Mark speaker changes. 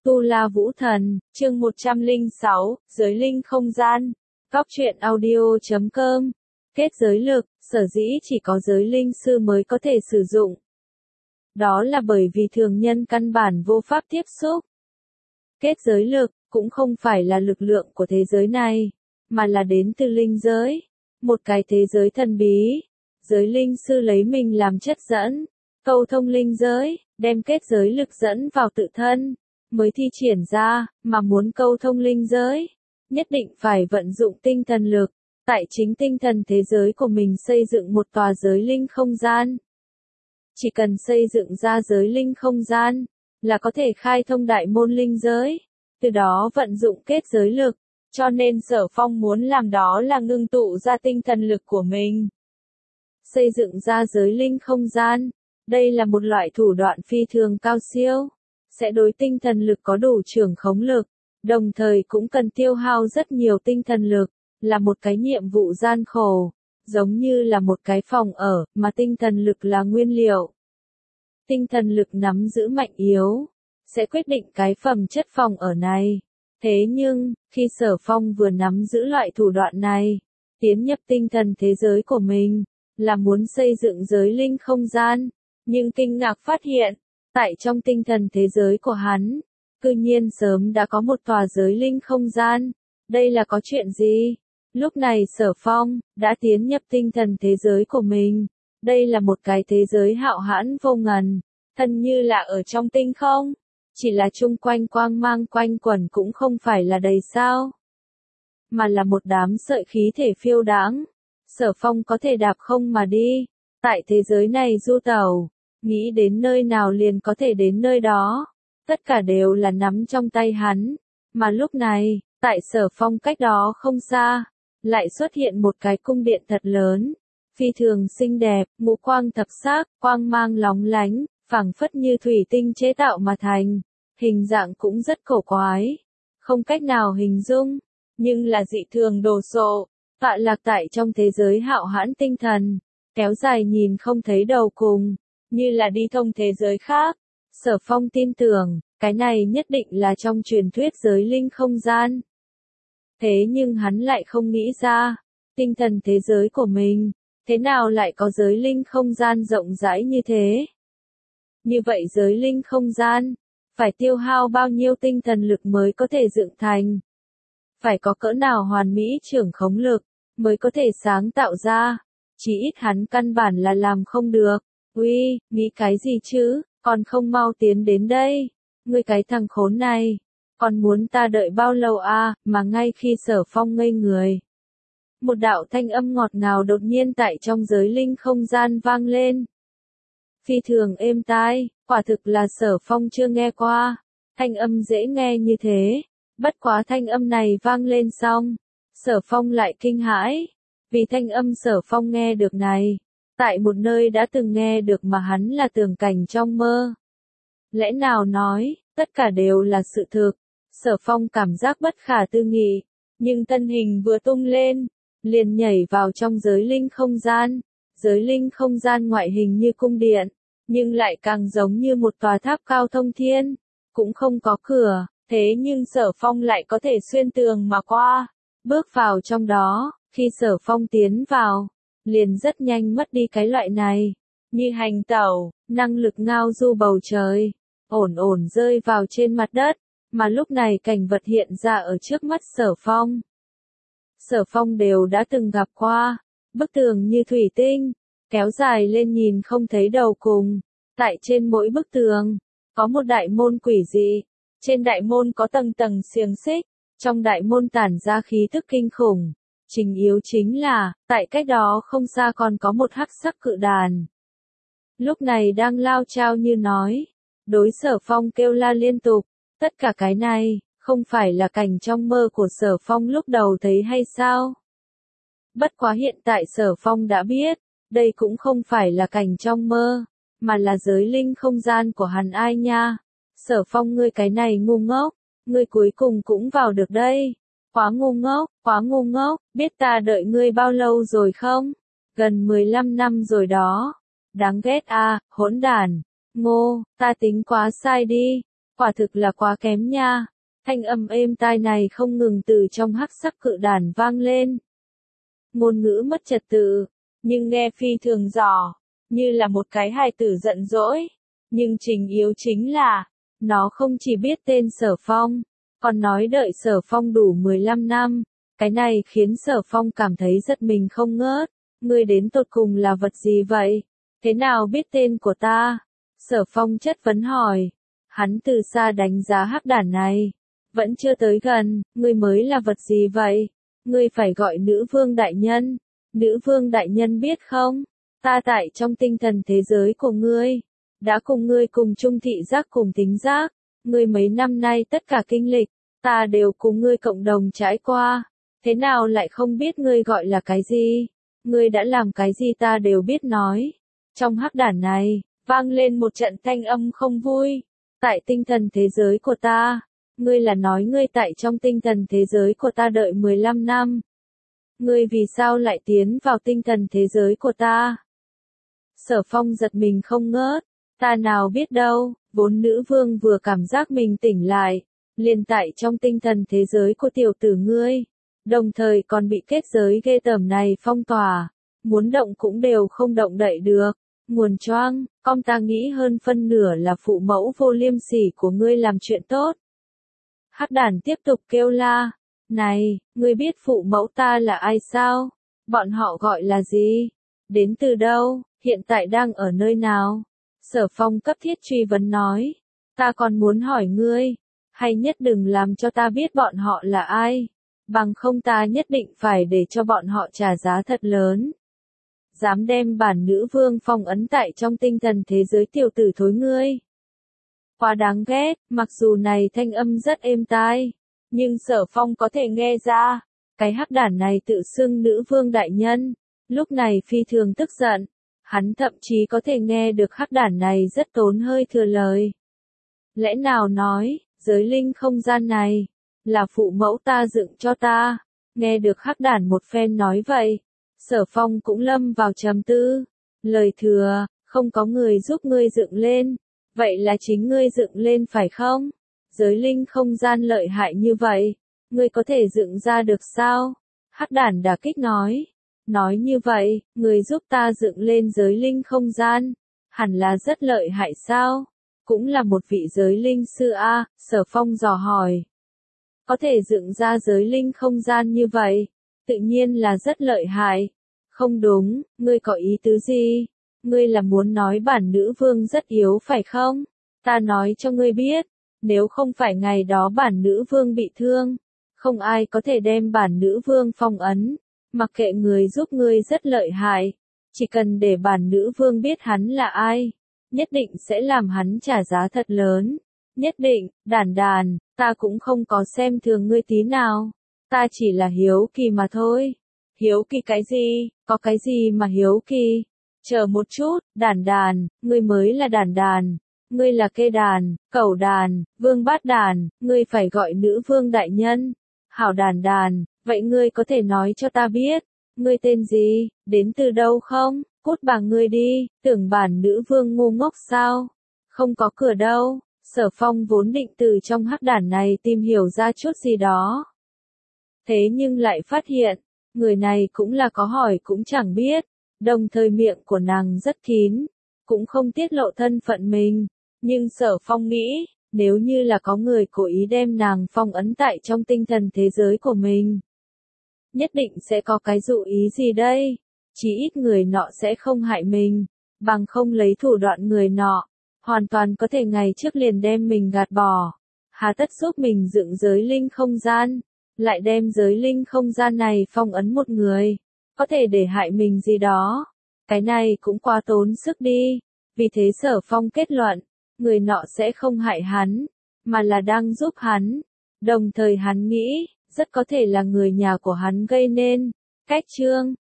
Speaker 1: Tu La Vũ Thần, chương 106, Giới linh không gian. Góc truyện audio.com. Kết giới lực, sở dĩ chỉ có giới linh sư mới có thể sử dụng. Đó là bởi vì thường nhân căn bản vô pháp tiếp xúc. Kết giới lực, cũng không phải là lực lượng của thế giới này, mà là đến từ linh giới. Một cái thế giới thần bí. Giới linh sư lấy mình làm chất dẫn, câu thông linh giới, đem kết giới lực dẫn vào tự thân, mới thi triển ra, mà muốn câu thông linh giới, nhất định phải vận dụng tinh thần lực, tại chính tinh thần thế giới của mình xây dựng một tòa giới linh không gian. Chỉ cần xây dựng ra giới linh không gian, là có thể khai thông đại môn linh giới, từ đó vận dụng kết giới lực, cho nên Sở Phong muốn làm đó là ngưng tụ ra tinh thần lực của mình. Xây dựng ra giới linh không gian, đây là một loại thủ đoạn phi thường cao siêu, sẽ đối tinh thần lực có đủ trưởng khống lực, đồng thời cũng cần tiêu hao rất nhiều tinh thần lực, là một cái nhiệm vụ gian khổ, giống như là một cái phòng ở, mà tinh thần lực là nguyên liệu. Tinh thần lực nắm giữ mạnh yếu, sẽ quyết định cái phẩm chất phòng ở này. Thế nhưng, khi Sở Phong vừa nắm giữ loại thủ đoạn này, tiến nhập tinh thần thế giới của mình, là muốn xây dựng giới linh không gian, nhưng kinh ngạc phát hiện, tại trong tinh thần thế giới của hắn, cư nhiên sớm đã có một tòa giới linh không gian. Đây là có chuyện gì? Lúc này Sở Phong đã tiến nhập tinh thần thế giới của mình. Đây là một cái thế giới hạo hãn vô ngần, thân như là ở trong tinh không, chỉ là chung quanh quang mang quanh quẩn cũng không phải là đầy sao, mà là một đám sợi khí thể phiêu đãng. Sở Phong có thể đạp không mà đi, tại thế giới này du tẩu, nghĩ đến nơi nào liền có thể đến nơi đó, tất cả đều là nắm trong tay hắn. Mà lúc này, tại Sở Phong cách đó không xa, lại xuất hiện một cái cung điện thật lớn, phi thường xinh đẹp, ngũ quang thập sắc, quang mang lóng lánh, phảng phất như thủy tinh chế tạo mà thành, hình dạng cũng rất cổ quái, không cách nào hình dung, nhưng là dị thường đồ sộ, tọa lạc tại trong thế giới hạo hãn tinh thần, kéo dài nhìn không thấy đầu cùng, như là đi thông thế giới khác. Sở Phong tin tưởng, cái này nhất định là trong truyền thuyết giới linh không gian. Thế nhưng hắn lại không nghĩ ra, tinh thần thế giới của mình, thế nào lại có giới linh không gian rộng rãi như thế? Như vậy giới linh không gian, phải tiêu hao bao nhiêu tinh thần lực mới có thể dựng thành? Phải có cỡ nào hoàn mỹ trưởng khống lực, mới có thể sáng tạo ra? Chỉ ít hắn căn bản là làm không được. Uy, nghĩ cái gì chứ, còn không mau tiến đến đây, ngươi cái thằng khốn này, còn muốn ta đợi bao lâu à? Mà ngay khi Sở Phong ngây người, một đạo thanh âm ngọt ngào đột nhiên tại trong giới linh không gian vang lên. Phi thường êm tai, quả thực là Sở Phong chưa nghe qua, thanh âm dễ nghe như thế, bất quá thanh âm này vang lên xong, Sở Phong lại kinh hãi, vì thanh âm Sở Phong nghe được này, tại một nơi đã từng nghe được mà hắn là tưởng cảnh trong mơ. Lẽ nào nói, tất cả đều là sự thực? Sở Phong cảm giác bất khả tư nghị, nhưng thân hình vừa tung lên, liền nhảy vào trong giới linh không gian. Giới linh không gian ngoại hình như cung điện, nhưng lại càng giống như một tòa tháp cao thông thiên, cũng không có cửa, thế nhưng Sở Phong lại có thể xuyên tường mà qua, bước vào trong đó. Khi Sở Phong tiến vào, liền rất nhanh mất đi cái loại này, như hành tẩu, năng lực ngao du bầu trời, ổn ổn rơi vào trên mặt đất, mà lúc này cảnh vật hiện ra ở trước mắt Sở Phong. Sở Phong đều đã từng gặp qua, bức tường như thủy tinh, kéo dài lên nhìn không thấy đầu cùng, tại trên mỗi bức tường, có một đại môn quỷ dị, trên đại môn có tầng tầng xiềng xích, trong đại môn tản ra khí tức kinh khủng. Trình yếu chính là, tại cách đó không xa còn có một hắc sắc cự đàn. Lúc này đang lao chao như nói, đối Sở Phong kêu la liên tục, tất cả cái này, không phải là cảnh trong mơ của Sở Phong lúc đầu thấy hay sao? Bất quá hiện tại Sở Phong đã biết, đây cũng không phải là cảnh trong mơ, mà là giới linh không gian của hắn ai nha. Sở Phong ngươi cái này ngu ngốc, ngươi cuối cùng cũng vào được đây. Quá ngu ngốc, biết ta đợi ngươi bao lâu rồi không? Gần 15 năm rồi đó. Đáng ghét à, hỗn đản. Ngô, ta tính quá sai đi. Quả thực là quá kém nha. Thanh âm êm tai này không ngừng từ trong hắc sắc cự đàn vang lên. Ngôn ngữ mất trật tự, nhưng nghe phi thường dò, như là một cái hài tử giận dỗi. Nhưng trình yếu chính là, nó không chỉ biết tên Sở Phong, còn nói đợi Sở Phong đủ 15 năm. Cái này khiến Sở Phong cảm thấy giật mình không ngớt. Ngươi đến tột cùng là vật gì vậy? Thế nào biết tên của ta? Sở Phong chất vấn hỏi. Hắn từ xa đánh giá hắc đản này. Vẫn chưa tới gần, ngươi mới là vật gì vậy? Ngươi phải gọi nữ vương đại nhân. Nữ vương đại nhân biết không? Ta tại trong tinh thần thế giới của ngươi. Đã cùng ngươi cùng chung thị giác cùng tính giác. Ngươi mấy năm nay tất cả kinh lịch, ta đều cùng ngươi cộng đồng trải qua. Thế nào lại không biết ngươi gọi là cái gì? Ngươi đã làm cái gì ta đều biết nói. Trong hắc đản này, vang lên một trận thanh âm không vui. Tại tinh thần thế giới của ta, ngươi là nói ngươi tại trong tinh thần thế giới của ta đợi 15 năm. Ngươi vì sao lại tiến vào tinh thần thế giới của ta? Sở Phong giật mình không ngớt. Ta nào biết đâu, vốn nữ vương vừa cảm giác mình tỉnh lại, liền tại trong tinh thần thế giới của tiểu tử ngươi. Đồng thời còn bị kết giới ghê tởm này phong tỏa, muốn động cũng đều không động đậy được. Nguồn choang, con ta nghĩ hơn phân nửa là phụ mẫu vô liêm sỉ của ngươi làm chuyện tốt. Hắc đản tiếp tục kêu la, này, ngươi biết phụ mẫu ta là ai sao? Bọn họ gọi là gì? Đến từ đâu? Hiện tại đang ở nơi nào? Sở Phong cấp thiết truy vấn nói, ta còn muốn hỏi ngươi, hay nhất đừng làm cho ta biết bọn họ là ai, bằng không ta nhất định phải để cho bọn họ trả giá thật lớn. Dám đem bản nữ vương phong ấn tại trong tinh thần thế giới tiểu tử thối ngươi. Quá đáng ghét, mặc dù này thanh âm rất êm tai, nhưng Sở Phong có thể nghe ra, cái hắc đản này tự xưng nữ vương đại nhân, lúc này phi thường tức giận. Hắn thậm chí có thể nghe được hắc đản này rất tốn hơi thừa lời. Lẽ nào nói, giới linh không gian này, là phụ mẫu ta dựng cho ta. Nghe được hắc đản một phen nói vậy, Sở Phong cũng lâm vào trầm tư. Lời thừa, không có người giúp ngươi dựng lên. Vậy là chính ngươi dựng lên phải không? Giới linh không gian lợi hại như vậy, ngươi có thể dựng ra được sao? Hắc đản đả kích nói. Nói như vậy, người giúp ta dựng lên giới linh không gian, hẳn là rất lợi hại sao? Cũng là một vị giới linh sư a. Sở Phong dò hỏi. Có thể dựng ra giới linh không gian như vậy, tự nhiên là rất lợi hại. Không đúng, ngươi có ý tứ gì? Ngươi là muốn nói bản nữ vương rất yếu phải không? Ta nói cho ngươi biết, nếu không phải ngày đó bản nữ vương bị thương, không ai có thể đem bản nữ vương phong ấn. Mặc kệ người giúp ngươi rất lợi hại, chỉ cần để bản nữ vương biết hắn là ai, nhất định sẽ làm hắn trả giá thật lớn. Nhất định, đàn, ta cũng không có xem thường ngươi tí nào. Ta chỉ là hiếu kỳ mà thôi. Hiếu kỳ cái gì, có cái gì mà hiếu kỳ? Chờ một chút, đàn, ngươi mới là đàn. Ngươi là kê đàn, cẩu đàn, vương bát đàn, ngươi phải gọi nữ vương đại nhân. Hảo đàn. Vậy ngươi có thể nói cho ta biết, ngươi tên gì, đến từ đâu không? Cút bà ngươi đi, tưởng bản nữ vương ngu ngốc sao? Không có cửa đâu. Sở Phong vốn định từ trong hắc đản này tìm hiểu ra chút gì đó. Thế nhưng lại phát hiện, người này cũng là có hỏi cũng chẳng biết, đồng thời miệng của nàng rất kín, cũng không tiết lộ thân phận mình. Nhưng Sở Phong nghĩ, nếu như là có người cố ý đem nàng phong ấn tại trong tinh thần thế giới của mình, nhất định sẽ có cái dụ ý gì đây? Chỉ ít người nọ sẽ không hại mình, bằng không lấy thủ đoạn người nọ, hoàn toàn có thể ngày trước liền đem mình gạt bỏ. Hà tất giúp mình dựng giới linh không gian, lại đem giới linh không gian này phong ấn một người, có thể để hại mình gì đó. Cái này cũng quá tốn sức đi. Vì thế Sở Phong kết luận, người nọ sẽ không hại hắn, mà là đang giúp hắn. Đồng thời hắn nghĩ, rất có thể là người nhà của hắn gây nên. Cách chương